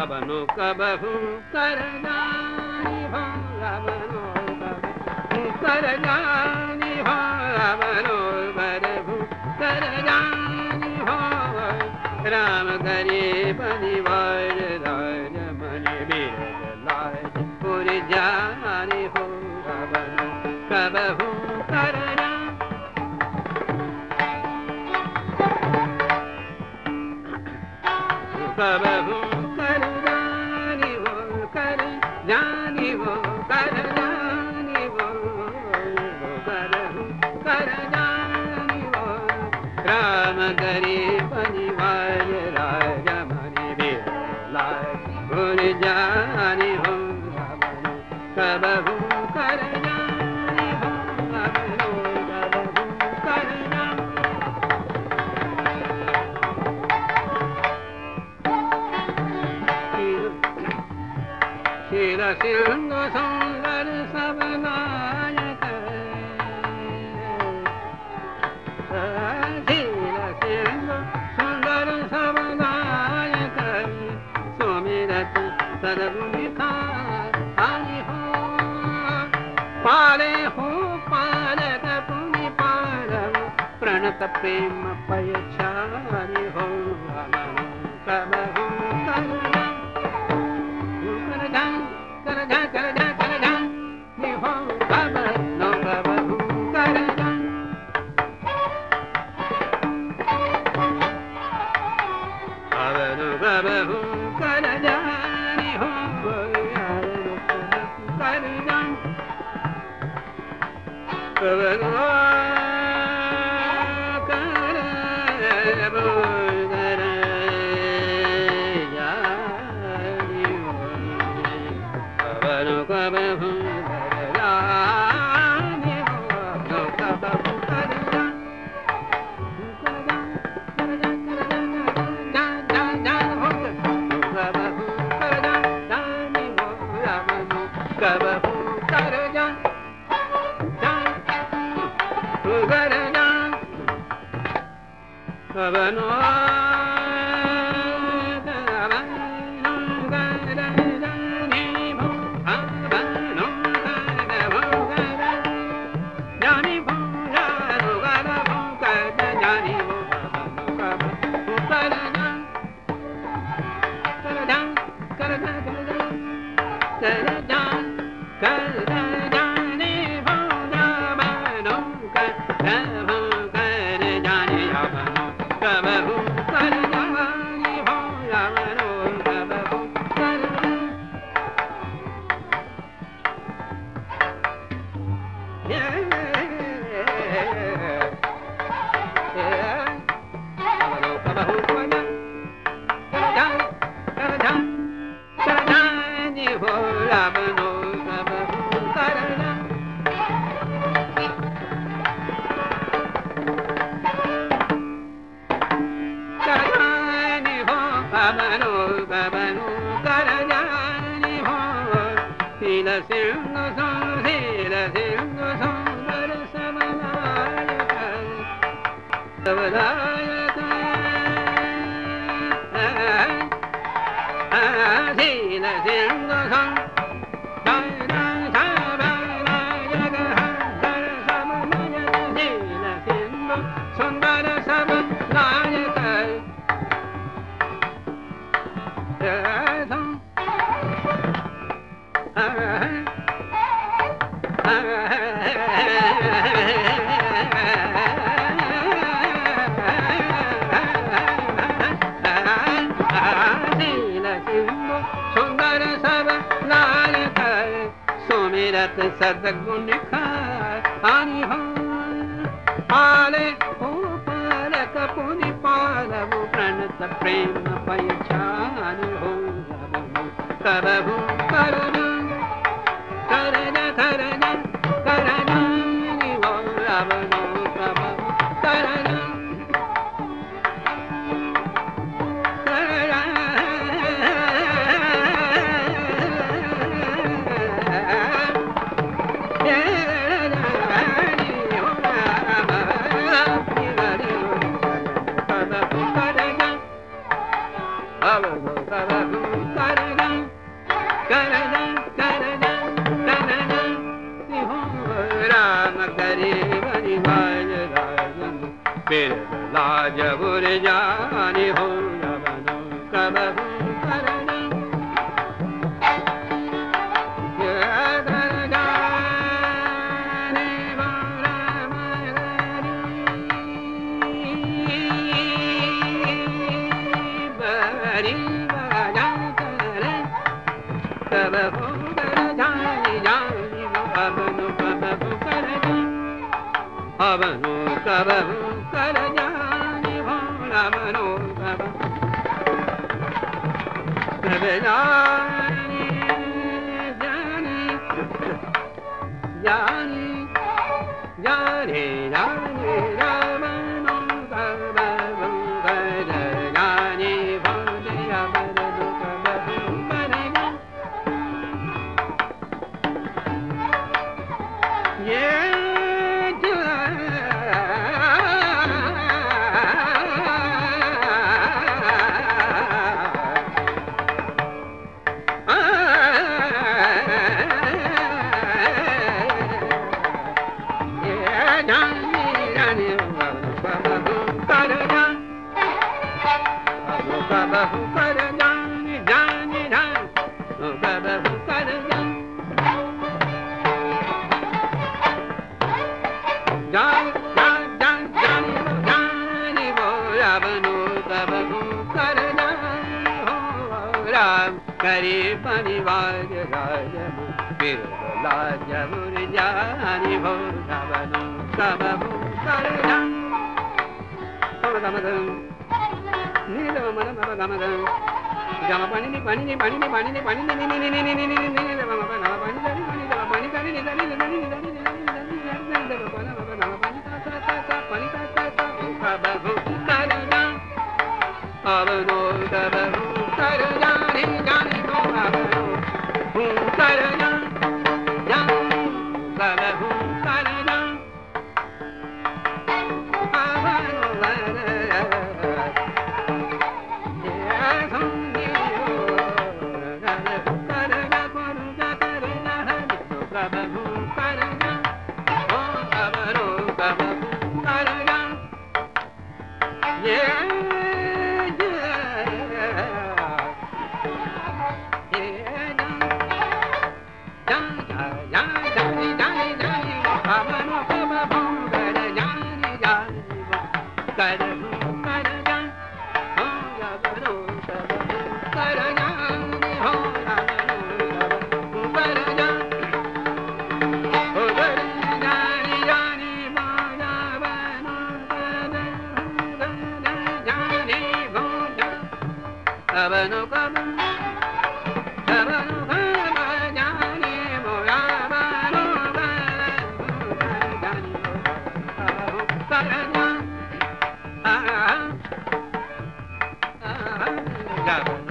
अवनु कबहु कर जानी हो अवनु कबहु कर जानी हो अवनु बरहु कर जानी हो राम गरीब निवार राज मन बीर लाय पुर जानी हो अवनु कबहु कर कबहु कर जानी हो कर जानी हो कर जानी हो करहु कर जानी हो राम गरीब निवार राज मणि बीर लाय पुर जानी हो कबहु कर जानी हो कबहु कर जानी शील सिंह सुंदर सब नायक शील सिंह सुंदर सब नायक सुमिरत सर्वगुण खानी हो पाले हो पालक पुनि पालव प्रणत प्रेम पयछानी हो कबहु कर जानी हो कबहु कर अवनु कबहु कर जानी हो कर जानी कबहु कबहु कर जानी हो कबहु कर जानी हो कबहु कर कबहु शील सिंह सुंदर सब नायक शील सिंह सुंदर सब नायक सुंदर सब नायक सुमिरत सद्गुण खानी हो पाले हो पालक पुनि पालव प्रणत प्रेम पयछानी हो कबहु कर जानी हो अवनु कबहु कर कबहु कर जबुर जानी हो बनो कबहू करना बरी बजा कर कबहू कर जानी जानी अबनो कबहू कर अबनो कबहू कर जानी हो अबनो कबहू कर जानी जानी जानी जानी जानी अबनो कबहू कर जानी हो अबनो कबहू कर ये कबहू कर जानी जानी जान कबहू कर जान जान जान जान जानी जानी वो अबनो कबहू कर जानी हो राम करी परिवार राज फिर जबुर जानी हो अबनो कबहू कर जानी Jama pani ni pani ni pani ni pani ni pani ni ni ni ni ni ni ni ni ni ni jama pani pani dari pani jama pani dari ni dari ni dari ni dari ni dari ni dari ni dari ni jama pani ta pani ta kabahu karna abano kabahu karna ni jani ko abano karna jani kabahu karna abano Abano kabano abano kabajani moya abano kabajani kabajani